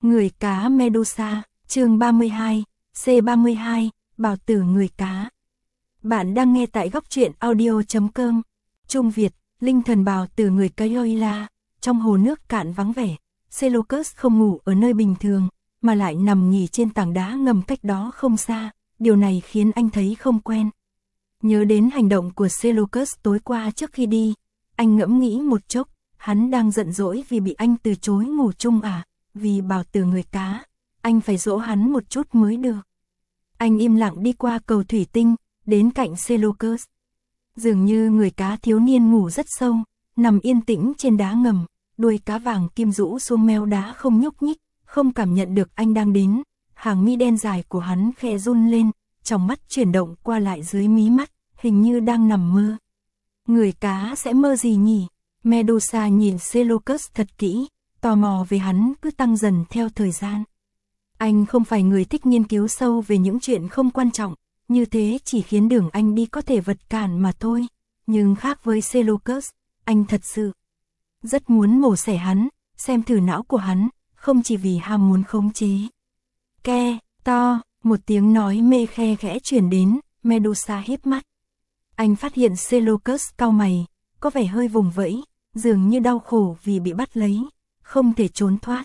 Người cá Medusa, chương 32, C32, Bào tử người cá. Bạn đang nghe tại góc truyện audio.com. Trung Việt, linh thần bào tử người cá Yoila. Trong hồ nước cạn vắng vẻ, Seleucus không ngủ ở nơi bình thường, mà lại nằm nghỉ trên tảng đá ngầm cách đó không xa. Điều này khiến anh thấy không quen. Nhớ đến hành động của Seleucus tối qua trước khi đi, anh ngẫm nghĩ một chốc, hắn đang giận dỗi vì bị anh từ chối ngủ chung à? Vì bào tử người cá, anh phải dỗ hắn một chút mới được. Anh im lặng đi qua cầu thủy tinh, đến cạnh Seleucus. Dường như người cá thiếu niên ngủ rất sâu, nằm yên tĩnh trên đá ngầm, đuôi cá vàng kim rũ xuống meo đá không nhúc nhích, không cảm nhận được anh đang đến. Hàng mi đen dài của hắn khẽ run lên, trong mắt chuyển động qua lại dưới mí mắt, hình như đang nằm mơ. Người cá sẽ mơ gì nhỉ? Medusa nhìn Seleucus thật kỹ, tò mò về hắn cứ tăng dần theo thời gian. Anh không phải người thích nghiên cứu sâu về những chuyện không quan trọng, như thế chỉ khiến đường anh đi có thể vật cản mà thôi. Nhưng khác với Seleucus, anh thật sự rất muốn mổ xẻ hắn, xem thử não của hắn, không chỉ vì ham muốn khống chế. Ke, to, một tiếng nói mê khe khẽ truyền đến, Medusa híp mắt. Anh phát hiện Seleucus cau mày, có vẻ hơi vùng vẫy, dường như đau khổ vì bị bắt lấy, không thể trốn thoát.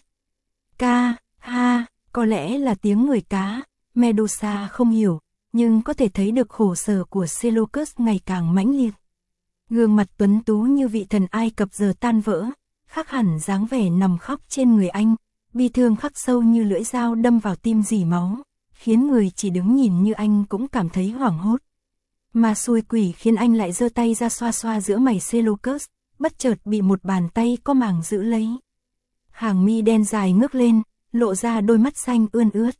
Ca, ha, có lẽ là tiếng người cá, Medusa không hiểu, nhưng có thể thấy được khổ sở của Seleucus ngày càng mãnh liệt. Gương mặt tuấn tú như vị thần Ai Cập giờ tan vỡ, khác hẳn dáng vẻ nằm khóc trên người anh, bi thương khắc sâu như lưỡi dao đâm vào tim rỉ máu, khiến người chỉ đứng nhìn như anh cũng cảm thấy hoảng hốt. Mà xui quỷ khiến anh lại giơ tay ra xoa xoa giữa mày Seleucus, bất chợt bị một bàn tay có màng giữ lấy. Hàng mi đen dài ngước lên, lộ ra đôi mắt xanh ươn ướt.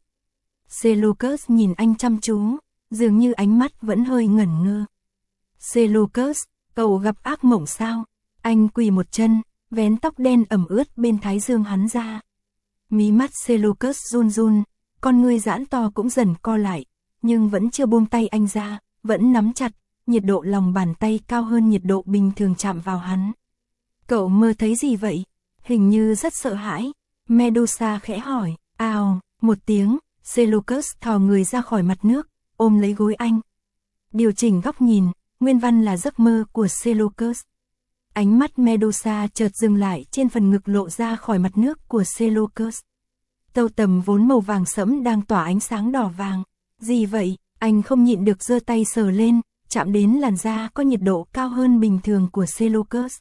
Seleucus nhìn anh chăm chú, dường như ánh mắt vẫn hơi ngẩn ngơ. Seleucus, cậu gặp ác mộng sao? Anh quỳ một chân, vén tóc đen ẩm ướt bên thái dương hắn ra. Mí mắt Seleucus run run, con ngươi giãn to cũng dần co lại, nhưng vẫn chưa buông tay anh ra, vẫn nắm chặt, nhiệt độ lòng bàn tay cao hơn nhiệt độ bình thường chạm vào hắn. Cậu mơ thấy gì vậy? Hình như rất sợ hãi. Medusa khẽ hỏi. Ào, một tiếng, Seleucus thò người ra khỏi mặt nước, ôm lấy gối anh. Điều chỉnh góc nhìn, nguyên văn là giấc mơ của Seleucus. Ánh mắt Medusa chợt dừng lại trên phần ngực lộ ra khỏi mặt nước của Seleucus. Tâu tầm vốn màu vàng sẫm đang tỏa ánh sáng đỏ vàng. Gì vậy? Anh không nhịn được giơ tay sờ lên, chạm đến làn da có nhiệt độ cao hơn bình thường của Seleucus.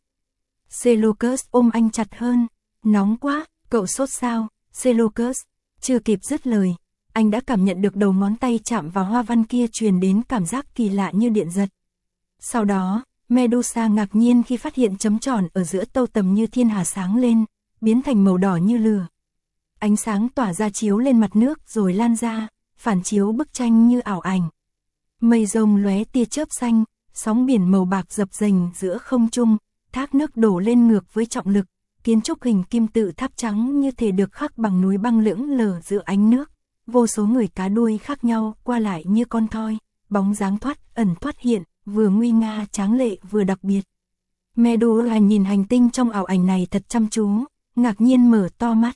Seleucus ôm anh chặt hơn. Nóng quá, cậu sốt sao? Seleucus, chưa kịp dứt lời, anh đã cảm nhận được đầu ngón tay chạm vào hoa văn kia truyền đến cảm giác kỳ lạ như điện giật. Sau đó, Medusa ngạc nhiên khi phát hiện chấm tròn ở giữa tâu tầm như thiên hà sáng lên, biến thành màu đỏ như lửa. Ánh sáng tỏa ra chiếu lên mặt nước rồi lan ra, phản chiếu bức tranh như ảo ảnh. Mây rông lóe tia chớp xanh, sóng biển màu bạc dập dềnh giữa không trung, thác nước đổ lên ngược với trọng lực, kiến trúc hình kim tự tháp trắng như thể được khắc bằng núi băng lững lờ giữa ánh nước. Vô số người cá đuôi khác nhau qua lại như con thoi, bóng dáng thoát ẩn thoát hiện, vừa nguy nga tráng lệ vừa đặc biệt. Medusa nhìn hành tinh trong ảo ảnh này thật chăm chú, ngạc nhiên mở to mắt.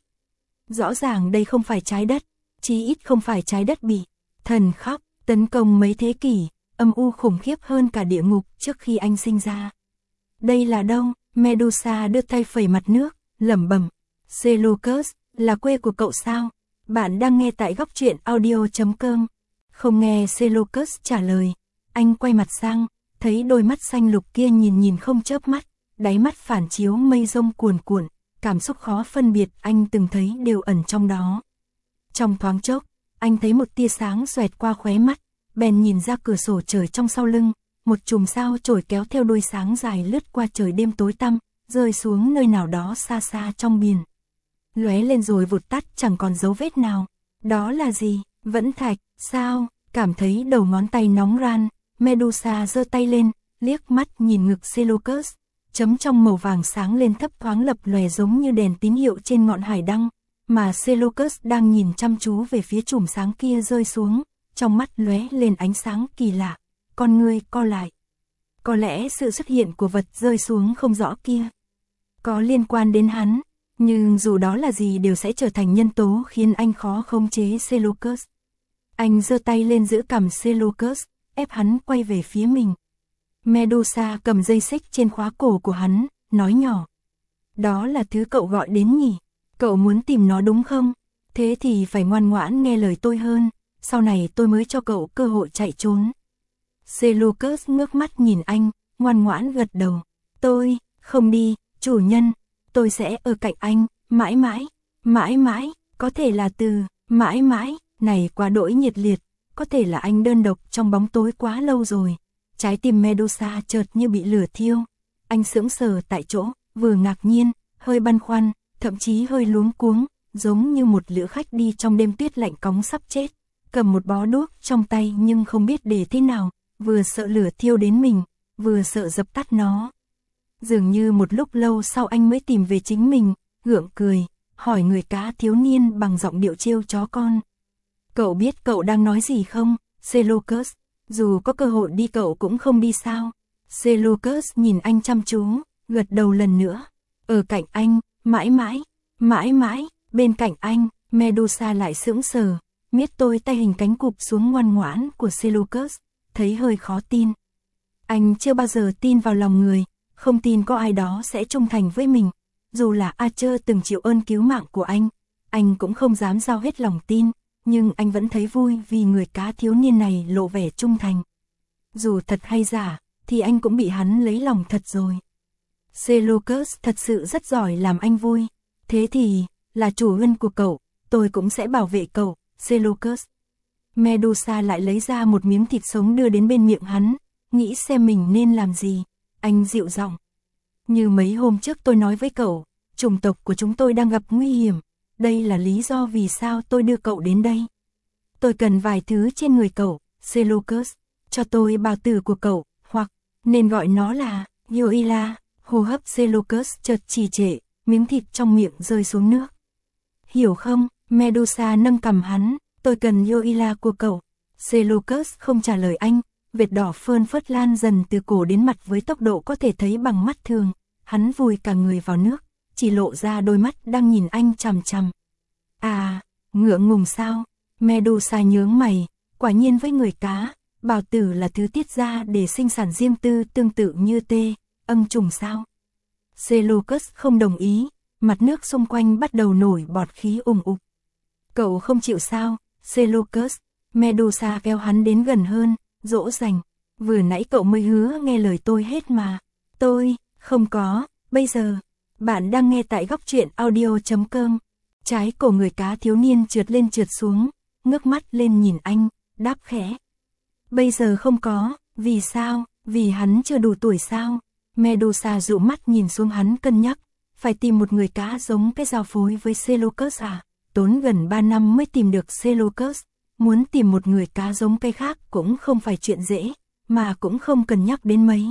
Rõ ràng đây không phải trái đất, chí ít không phải trái đất bị thần khóc tấn công mấy thế kỷ, âm u khủng khiếp hơn cả địa ngục trước khi anh sinh ra. Đây là đâu? Medusa đưa tay phẩy mặt nước, lẩm bẩm. Seleucus, là quê của cậu sao? Bạn đang nghe tại góc truyện audio.com. Không nghe Seleucus trả lời, anh quay mặt sang, thấy đôi mắt xanh lục kia nhìn không chớp mắt, đáy mắt phản chiếu mây rông cuồn cuộn, cảm xúc khó phân biệt anh từng thấy đều ẩn trong đó. Trong thoáng chốc, anh thấy một tia sáng xoẹt qua khóe mắt, bèn nhìn ra cửa sổ trời trong sau lưng, một chùm sao chổi kéo theo đuôi sáng dài lướt qua trời đêm tối tăm, rơi xuống nơi nào đó xa xa trong biển. Lóe lên rồi vụt tắt chẳng còn dấu vết nào. Đó là gì? Vẫn thạch, sao? Cảm thấy đầu ngón tay nóng ran, Medusa giơ tay lên, liếc mắt nhìn ngực Seleucus, chấm trong màu vàng sáng lên thấp thoáng lập lòe giống như đèn tín hiệu trên ngọn hải đăng, mà Seleucus đang nhìn chăm chú về phía chùm sáng kia rơi xuống, trong mắt lóe lên ánh sáng kỳ lạ, con ngươi co lại. Có lẽ sự xuất hiện của vật rơi xuống không rõ kia có liên quan đến hắn. Nhưng dù đó là gì đều sẽ trở thành nhân tố khiến anh khó khống chế Seleucus. Anh giơ tay lên giữ cằm Seleucus, ép hắn quay về phía mình. Medusa cầm dây xích trên khóa cổ của hắn, nói nhỏ. Đó là thứ cậu gọi đến nhỉ? Cậu muốn tìm nó đúng không? Thế thì phải ngoan ngoãn nghe lời tôi hơn, sau này tôi mới cho cậu cơ hội chạy trốn. Seleucus ngước mắt nhìn anh, ngoan ngoãn gật đầu. Tôi, không đi, chủ nhân, tôi sẽ ở cạnh anh, mãi mãi, mãi mãi, có thể là từ, mãi mãi, này quá đỗi nhiệt liệt, có thể là anh đơn độc trong bóng tối quá lâu rồi. Trái tim Medusa chợt như bị lửa thiêu. Anh sững sờ tại chỗ, vừa ngạc nhiên, hơi băn khoăn, thậm chí hơi luống cuống, giống như một lữ khách đi trong đêm tuyết lạnh cóng sắp chết, cầm một bó đuốc trong tay nhưng không biết để thế nào, vừa sợ lửa thiêu đến mình, vừa sợ dập tắt nó. Dường như một lúc lâu sau anh mới tìm về chính mình, gượng cười, hỏi người cá thiếu niên bằng giọng điệu trêu chó con. Cậu biết cậu đang nói gì không, Seleucus? Dù có cơ hội đi cậu cũng không đi sao? Seleucus nhìn anh chăm chú, gật đầu lần nữa. Ở cạnh anh, mãi mãi, mãi mãi, bên cạnh anh. Medusa lại sững sờ, miết tôi tay hình cánh cụp xuống ngoan ngoãn của Seleucus, thấy hơi khó tin. Anh chưa bao giờ tin vào lòng người, không tin có ai đó sẽ trung thành với mình. Dù là Archer từng chịu ơn cứu mạng của anh cũng không dám giao hết lòng tin, nhưng anh vẫn thấy vui vì người cá thiếu niên này lộ vẻ trung thành. Dù thật hay giả, thì anh cũng bị hắn lấy lòng thật rồi. Seleucus thật sự rất giỏi làm anh vui. Thế thì, là chủ nhân của cậu, tôi cũng sẽ bảo vệ cậu, Seleucus. Medusa lại lấy ra một miếng thịt sống đưa đến bên miệng hắn, nghĩ xem mình nên làm gì. Anh dịu giọng. Như mấy hôm trước tôi nói với cậu, chủng tộc của chúng tôi đang gặp nguy hiểm. Đây là lý do vì sao tôi đưa cậu đến đây. Tôi cần vài thứ trên người cậu, Seleucus. Cho tôi bào tử của cậu, hoặc nên gọi nó là Yoila. Hô hấp Seleucus chợt trì trệ, miếng thịt trong miệng rơi xuống nước. Hiểu không? Medusa nâng cằm hắn. Tôi cần Yoila của cậu. Seleucus không trả lời anh. Vệt đỏ phơn phớt lan dần từ cổ đến mặt với tốc độ có thể thấy bằng mắt thường. Hắn vùi cả người vào nước, chỉ lộ ra đôi mắt đang nhìn anh chằm chằm. À, ngượng ngùng sao? Medusa nhướng mày, quả nhiên với người cá, bào tử là thứ tiết ra để sinh sản riêng tư tương tự như tê, âng trùng sao? Seleucus không đồng ý, mặt nước xung quanh bắt đầu nổi bọt khí ùng ục. Cậu không chịu sao, Seleucus? Medusa kéo hắn đến gần hơn, dỗ dành. Vừa nãy cậu mới hứa nghe lời tôi hết mà. Tôi, không có, bây giờ. Bạn đang nghe tại góc truyện audio.com. Trái cổ người cá thiếu niên trượt lên trượt xuống, ngước mắt lên nhìn anh, đáp khẽ. Bây giờ không có, vì sao, vì hắn chưa đủ tuổi sao? Medusa dụ mắt nhìn xuống hắn cân nhắc, phải tìm một người cá giống cái giao phối với Seleucus à? Tốn gần 3 năm mới tìm được Seleucus, muốn tìm một người cá giống cái khác cũng không phải chuyện dễ, mà cũng không cần nhắc đến mấy.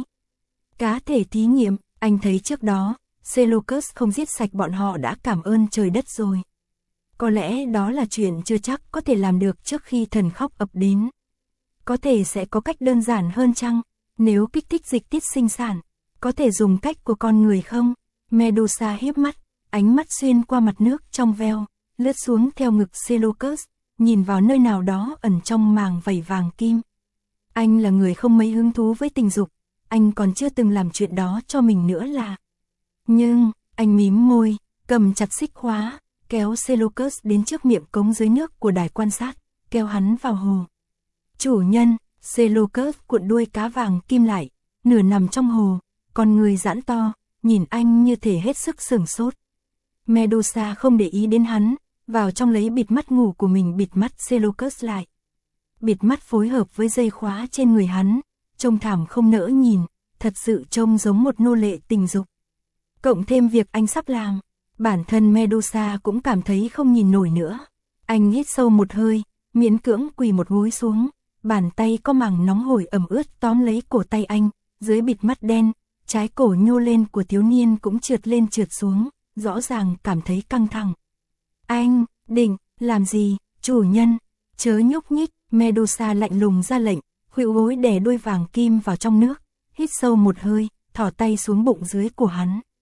Cá thể thí nghiệm, anh thấy trước đó, Seleucus không giết sạch bọn họ đã cảm ơn trời đất rồi. Có lẽ đó là chuyện chưa chắc có thể làm được trước khi thần khóc ập đến. Có thể sẽ có cách đơn giản hơn chăng? Nếu kích thích dịch tiết sinh sản, có thể dùng cách của con người không? Medusa hiếp mắt, ánh mắt xuyên qua mặt nước trong veo, lướt xuống theo ngực Seleucus, nhìn vào nơi nào đó ẩn trong màng vảy vàng kim. Anh là người không mấy hứng thú với tình dục, anh còn chưa từng làm chuyện đó cho mình nữa là. Nhưng, anh mím môi, cầm chặt xích khóa, kéo Seleucus đến trước miệng cống dưới nước của đài quan sát, kéo hắn vào hồ. Chủ nhân, Seleucus cuộn đuôi cá vàng kim lại, nửa nằm trong hồ, con người giãn to, nhìn anh như thể hết sức sửng sốt. Medusa không để ý đến hắn, vào trong lấy bịt mắt ngủ của mình bịt mắt Seleucus lại. Bịt mắt phối hợp với dây khóa trên người hắn, trông thảm không nỡ nhìn, thật sự trông giống một nô lệ tình dục. Cộng thêm việc anh sắp làm, bản thân Medusa cũng cảm thấy không nhìn nổi nữa. Anh hít sâu một hơi, miễn cưỡng quỳ một gối xuống, bàn tay có màng nóng hổi ẩm ướt tóm lấy cổ tay anh, dưới bịt mắt đen, trái cổ nhô lên của thiếu niên cũng trượt lên trượt xuống, rõ ràng cảm thấy căng thẳng. Anh, định, làm gì, chủ nhân, chớ nhúc nhích, Medusa lạnh lùng ra lệnh, khuỵu gối đè đuôi vàng kim vào trong nước, hít sâu một hơi, thỏ tay xuống bụng dưới của hắn.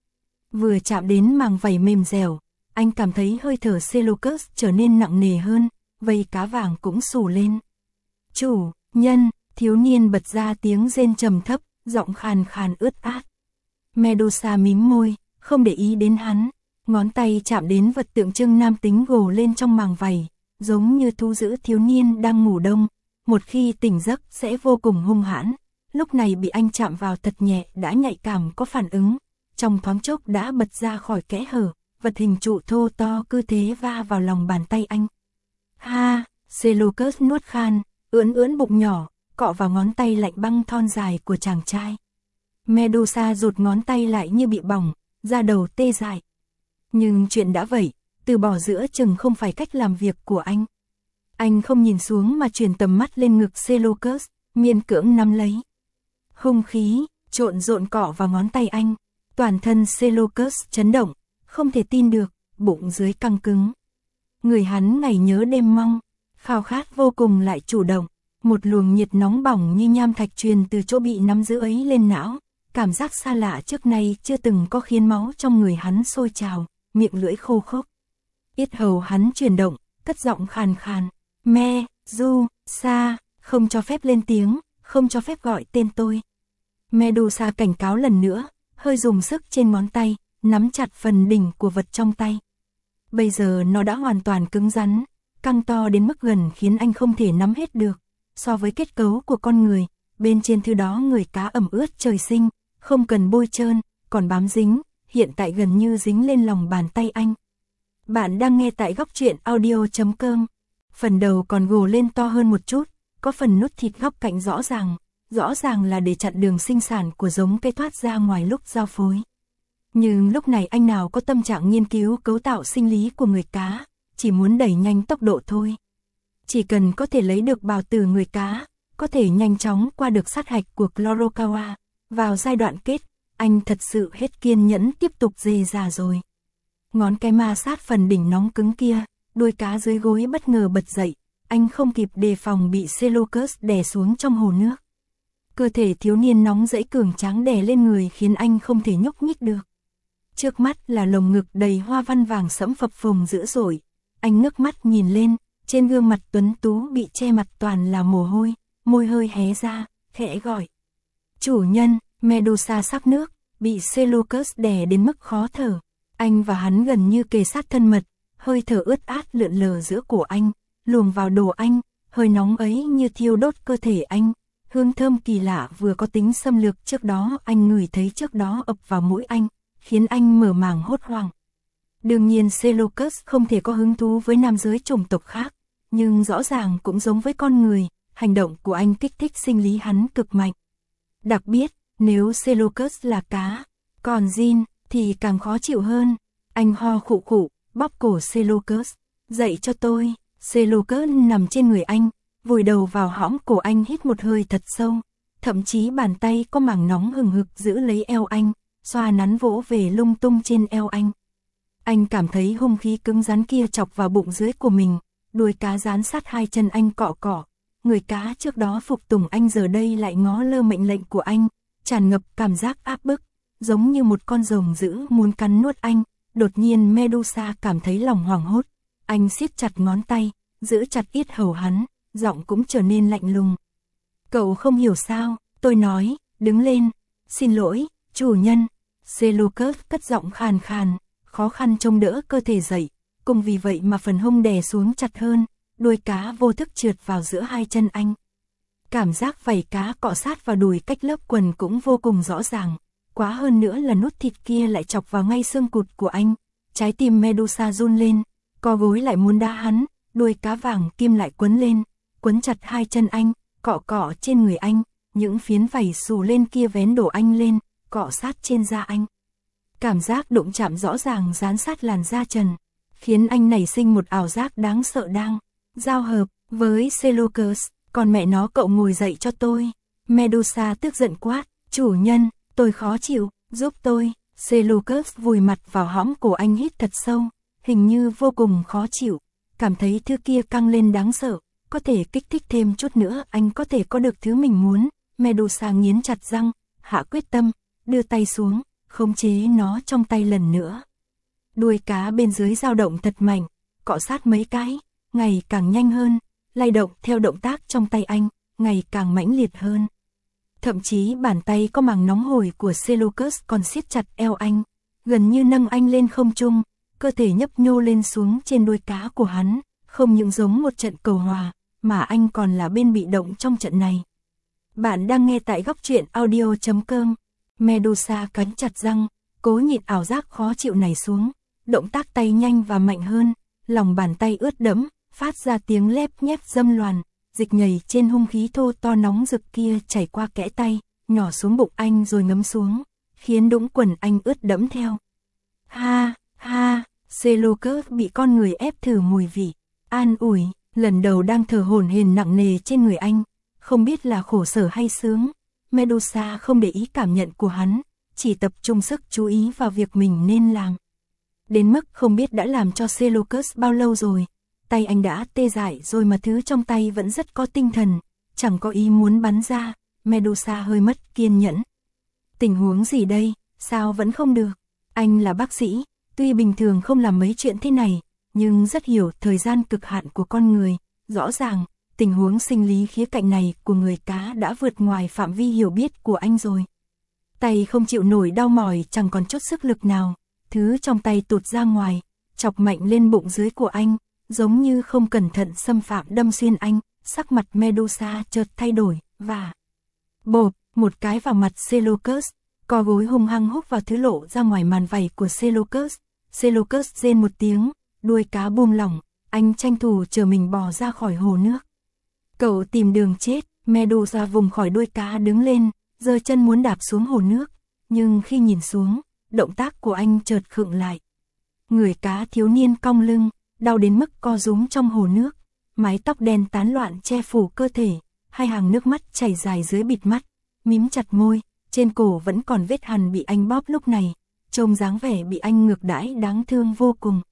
Vừa chạm đến màng vảy mềm dẻo, anh cảm thấy hơi thở Seleucus trở nên nặng nề hơn, vây cá vàng cũng xù lên. Chủ nhân, thiếu niên bật ra tiếng rên trầm thấp, giọng khàn khàn ướt át. Medusa mím môi, không để ý đến hắn, ngón tay chạm đến vật tượng trưng nam tính gồ lên trong màng vảy, giống như thu giữ thiếu niên đang ngủ đông, một khi tỉnh giấc sẽ vô cùng hung hãn. Lúc này bị anh chạm vào thật nhẹ đã nhạy cảm có phản ứng, trong thoáng chốc đã bật ra khỏi kẽ hở, vật hình trụ thô to cứ thế va vào lòng bàn tay anh. Ha, Seleucus nuốt khan, ưỡn bụng nhỏ, cọ vào ngón tay lạnh băng thon dài của chàng trai. Medusa rụt ngón tay lại như bị bỏng, da đầu tê dại. Nhưng chuyện đã vậy, từ bỏ giữa chừng không phải cách làm việc của anh. Anh không nhìn xuống mà chuyển tầm mắt lên ngực Seleucus, miễn cưỡng nắm lấy. Hung khí, trộn rộn cọ vào ngón tay anh, toàn thân Seleucus chấn động, không thể tin được, bụng dưới căng cứng. Người hắn ngày nhớ đêm mong, khao khát vô cùng lại chủ động, một luồng nhiệt nóng bỏng như nham thạch truyền từ chỗ bị nắm giữ ấy lên não, cảm giác xa lạ trước nay chưa từng có khiến máu trong người hắn sôi trào, miệng lưỡi khô khốc. Yết hầu hắn chuyển động, cất giọng khàn khàn, Medusa, không cho phép lên tiếng, không cho phép gọi tên tôi. Medusa cảnh cáo lần nữa, hơi dùng sức trên ngón tay, nắm chặt phần đỉnh của vật trong tay. Bây giờ nó đã hoàn toàn cứng rắn, căng to đến mức gần khiến anh không thể nắm hết được. So với kết cấu của con người, bên trên thứ đó người cá ẩm ướt trời sinh, không cần bôi trơn, còn bám dính, hiện tại gần như dính lên lòng bàn tay anh. Bạn đang nghe tại góc truyện audio.com. Phần đầu còn gồ lên to hơn một chút, có phần nút thịt góc cạnh rõ ràng là để chặn đường sinh sản của giống cây thoát ra ngoài lúc giao phối. Nhưng lúc này anh nào có tâm trạng nghiên cứu cấu tạo sinh lý của người cá, chỉ muốn đẩy nhanh tốc độ thôi. Chỉ cần có thể lấy được bào tử người cá, có thể nhanh chóng qua được sát hạch của Chlorokawa, vào giai đoạn kết, anh thật sự hết kiên nhẫn tiếp tục dề già rồi. Ngón cái ma sát phần đỉnh nóng cứng kia, đuôi cá dưới gối bất ngờ bật dậy, anh không kịp đề phòng bị Seleucus đè xuống trong hồ nước. Cơ thể thiếu niên nóng dẫy cường tráng đè lên người khiến anh không thể nhúc nhích được. Trước mắt là lồng ngực đầy hoa văn vàng sẫm phập phồng dữ dội, anh ngước mắt nhìn lên, trên gương mặt tuấn tú bị che mặt toàn là mồ hôi, môi hơi hé ra, khẽ gọi. Chủ nhân, Medusa sắc nước, bị Seleucus đè đến mức khó thở. Anh và hắn gần như kề sát thân mật, hơi thở ướt át lượn lờ giữa cổ anh, luồng vào đồ anh, hơi nóng ấy như thiêu đốt cơ thể anh. Hương thơm kỳ lạ vừa có tính xâm lược trước đó anh ngửi thấy trước đó ập vào mũi anh, khiến anh mở màng hốt hoảng. Đương nhiên Seleucus không thể có hứng thú với nam giới chủng tộc khác, nhưng rõ ràng cũng giống với con người, hành động của anh kích thích sinh lý hắn cực mạnh. Đặc biệt, nếu Seleucus là cá, còn Jin thì càng khó chịu hơn. Anh ho khụ khụ, bóp cổ Seleucus, dậy cho tôi. Seleucus nằm trên người anh, vùi đầu vào hõm cổ anh hít một hơi thật sâu, thậm chí bàn tay có mảng nóng hừng hực giữ lấy eo anh, xoa nắn vỗ về lung tung trên eo anh. Anh cảm thấy hung khí cứng rắn kia chọc vào bụng dưới của mình, đuôi cá dán sát hai chân anh cọ cọ. Người cá trước đó phục tùng anh giờ đây lại ngó lơ mệnh lệnh của anh, tràn ngập cảm giác áp bức, giống như một con rồng dữ muốn cắn nuốt anh. Đột nhiên Medusa cảm thấy lòng hoảng hốt, anh siết chặt ngón tay, giữ chặt yết hầu hắn, giọng cũng trở nên lạnh lùng. Cậu không hiểu sao, tôi nói, đứng lên, xin lỗi, chủ nhân. Seleucus cất giọng khàn khàn, khó khăn trông đỡ cơ thể dậy, cùng vì vậy mà phần hông đè xuống chặt hơn, đuôi cá vô thức trượt vào giữa hai chân anh. Cảm giác vảy cá cọ sát vào đùi cách lớp quần cũng vô cùng rõ ràng, quá hơn nữa là nút thịt kia lại chọc vào ngay xương cụt của anh. Trái tim Medusa run lên, co gối lại muốn đá hắn, đuôi cá vàng kim lại quấn lên, quấn chặt hai chân anh, cọ cọ trên người anh, những phiến vảy xù lên kia vén đổ anh lên, cọ sát trên da anh. Cảm giác đụng chạm rõ ràng dán sát làn da trần, khiến anh nảy sinh một ảo giác đáng sợ đang giao hợp với Seleucus. Còn mẹ nó, cậu ngồi dậy cho tôi. Medusa tức giận quát, chủ nhân, tôi khó chịu, giúp tôi. Seleucus vùi mặt vào hõm cổ anh hít thật sâu, hình như vô cùng khó chịu, cảm thấy thứ kia căng lên đáng sợ, có thể kích thích thêm chút nữa anh có thể có được thứ mình muốn. Medusa nghiến chặt răng, hạ quyết tâm, đưa tay xuống, khống chế nó trong tay lần nữa. Đuôi cá bên dưới dao động thật mạnh, cọ sát mấy cái, ngày càng nhanh hơn, lay động theo động tác trong tay anh, ngày càng mãnh liệt hơn. Thậm chí bàn tay có màng nóng hổi của Seleucus còn siết chặt eo anh, gần như nâng anh lên không trung, cơ thể nhấp nhô lên xuống trên đuôi cá của hắn, không những giống một trận cầu hòa, mà anh còn là bên bị động trong trận này. Bạn đang nghe tại góc truyện audio.com. Medusa cắn chặt răng, cố nhịn ảo giác khó chịu này xuống, động tác tay nhanh và mạnh hơn, lòng bàn tay ướt đẫm, phát ra tiếng lép nhép dâm loàn, dịch nhầy trên hung khí thô to nóng rực kia chảy qua kẽ tay, nhỏ xuống bụng anh rồi ngấm xuống, khiến đũng quần anh ướt đẫm theo. Ha, ha, Seleucus bị con người ép thử mùi vị, an ủi, lần đầu đang thở hổn hển nặng nề trên người anh, không biết là khổ sở hay sướng. Medusa không để ý cảm nhận của hắn, chỉ tập trung sức chú ý vào việc mình nên làm. Đến mức không biết đã làm cho Seleucus bao lâu rồi, tay anh đã tê dại rồi mà thứ trong tay vẫn rất có tinh thần, chẳng có ý muốn bắn ra. Medusa hơi mất kiên nhẫn. Tình huống gì đây, sao vẫn không được? Anh là bác sĩ, tuy bình thường không làm mấy chuyện thế này, nhưng rất hiểu thời gian cực hạn của con người. Rõ ràng, tình huống sinh lý khía cạnh này của người cá đã vượt ngoài phạm vi hiểu biết của anh rồi. Tay không chịu nổi đau mỏi, chẳng còn chút sức lực nào, thứ trong tay tụt ra ngoài, chọc mạnh lên bụng dưới của anh, giống như không cẩn thận xâm phạm đâm xuyên anh. Sắc mặt Medusa chợt thay đổi, và bộp, một cái vào mặt Seleucus, co gối hung hăng húc vào thứ lộ ra ngoài màn vảy của Seleucus. Seleucus rên một tiếng, đuôi cá buông lỏng, anh tranh thủ chờ mình bò ra khỏi hồ nước. Cậu tìm đường chết. Medusa vùng khỏi đuôi cá đứng lên, giơ chân muốn đạp xuống hồ nước, nhưng khi nhìn xuống, động tác của anh chợt khựng lại. Người cá thiếu niên cong lưng, đau đến mức co rúm trong hồ nước, mái tóc đen tán loạn che phủ cơ thể, hai hàng nước mắt chảy dài dưới bịt mắt, mím chặt môi, trên cổ vẫn còn vết hằn bị anh bóp lúc này, trông dáng vẻ bị anh ngược đãi đáng thương vô cùng.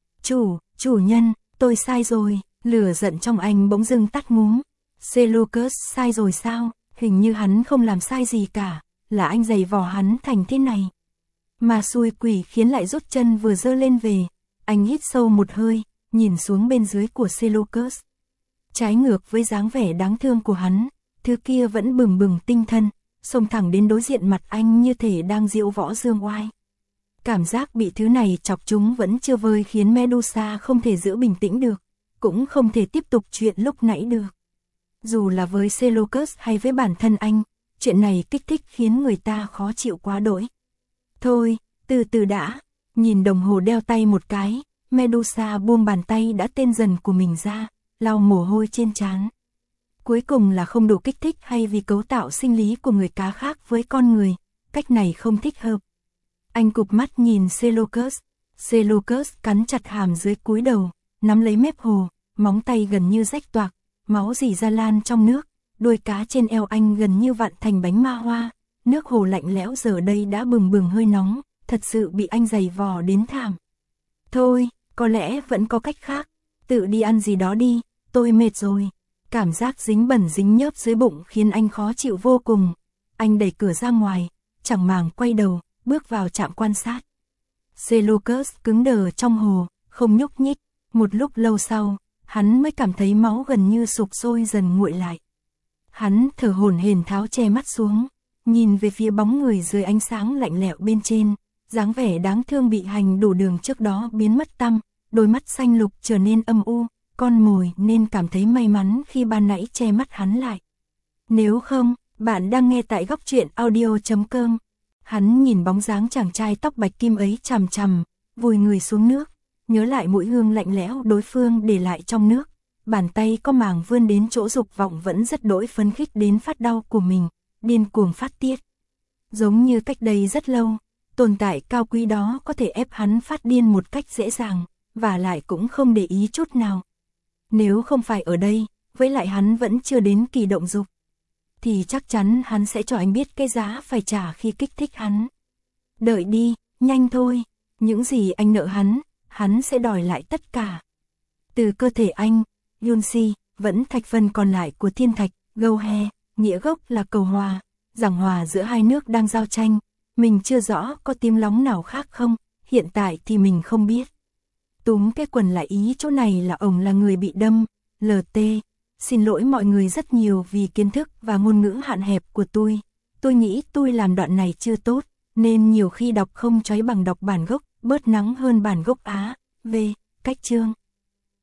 Chủ nhân, tôi sai rồi. Lửa giận trong anh bỗng dưng tắt ngúm. Seleucus sai rồi sao? Hình như hắn không làm sai gì cả, là anh giày vò hắn thành thế này. Mà xui quỷ khiến lại rút chân vừa giơ lên về. Anh hít sâu một hơi, nhìn xuống bên dưới của Seleucus. Trái ngược với dáng vẻ đáng thương của hắn, thứ kia vẫn bừng bừng tinh thần, xông thẳng đến đối diện mặt anh như thể đang diễu võ dương oai. Cảm giác bị thứ này chọc trúng vẫn chưa vơi khiến Medusa không thể giữ bình tĩnh được, cũng không thể tiếp tục chuyện lúc nãy được. Dù là với Seleucus hay với bản thân anh, chuyện này kích thích khiến người ta khó chịu quá đỗi. Thôi, từ từ đã, nhìn đồng hồ đeo tay một cái, Medusa buông bàn tay đã tên dần của mình ra, lau mồ hôi trên trán. Cuối cùng là không đủ kích thích hay vì cấu tạo sinh lý của người cá khác với con người, cách này không thích hợp. Anh cụp mắt nhìn Seleucus. Seleucus cắn chặt hàm dưới cúi đầu, nắm lấy mép hồ, móng tay gần như rách toạc, máu rỉ ra lan trong nước, đuôi cá trên eo anh gần như vặn thành bánh ma hoa, nước hồ lạnh lẽo giờ đây đã bừng bừng hơi nóng, thật sự bị anh giày vò đến thảm. Thôi, có lẽ vẫn có cách khác, tự đi ăn gì đó đi, tôi mệt rồi. Cảm giác dính bẩn dính nhớp dưới bụng khiến anh khó chịu vô cùng. Anh đẩy cửa ra ngoài, chẳng màng quay đầu, bước vào trạm quan sát. Seleucus cứng đờ trong hồ, không nhúc nhích. Một lúc lâu sau, hắn mới cảm thấy máu gần như sục sôi dần nguội lại. Hắn thở hổn hển tháo che mắt xuống, nhìn về phía bóng người dưới ánh sáng lạnh lẽo bên trên, dáng vẻ đáng thương bị hành đủ đường trước đó biến mất tăm, đôi mắt xanh lục trở nên âm u, con mồi nên cảm thấy may mắn khi ban nãy che mắt hắn lại. Nếu không, bạn đang nghe tại góc truyện audio.com. Hắn nhìn bóng dáng chàng trai tóc bạch kim ấy chằm chằm, vùi người xuống nước, nhớ lại mũi hương lạnh lẽo đối phương để lại trong nước, bàn tay có màng vươn đến chỗ dục vọng vẫn rất đỗi phấn khích đến phát đau của mình, điên cuồng phát tiết. Giống như cách đây rất lâu, tồn tại cao quý đó có thể ép hắn phát điên một cách dễ dàng, và lại cũng không để ý chút nào. Nếu không phải ở đây, với lại hắn vẫn chưa đến kỳ động dục, thì chắc chắn hắn sẽ cho anh biết cái giá phải trả khi kích thích hắn. Đợi đi, nhanh thôi, những gì anh nợ hắn sẽ đòi lại tất cả. Từ cơ thể anh, Yunsi, vẫn thạch phần còn lại của thiên thạch, Gâu He, nghĩa gốc là cầu hòa, giảng hòa giữa hai nước đang giao tranh. Mình chưa rõ có tiếng lóng nào khác không, hiện tại thì mình không biết. Túm cái quần lại ý chỗ này là ổng là người bị đâm, LT. Xin lỗi mọi người rất nhiều vì kiến thức và ngôn ngữ hạn hẹp của tôi. Tôi nghĩ tôi làm đoạn này chưa tốt, nên nhiều khi đọc không chói bằng đọc bản gốc, bớt nắng hơn bản gốc Á. V. Cách chương.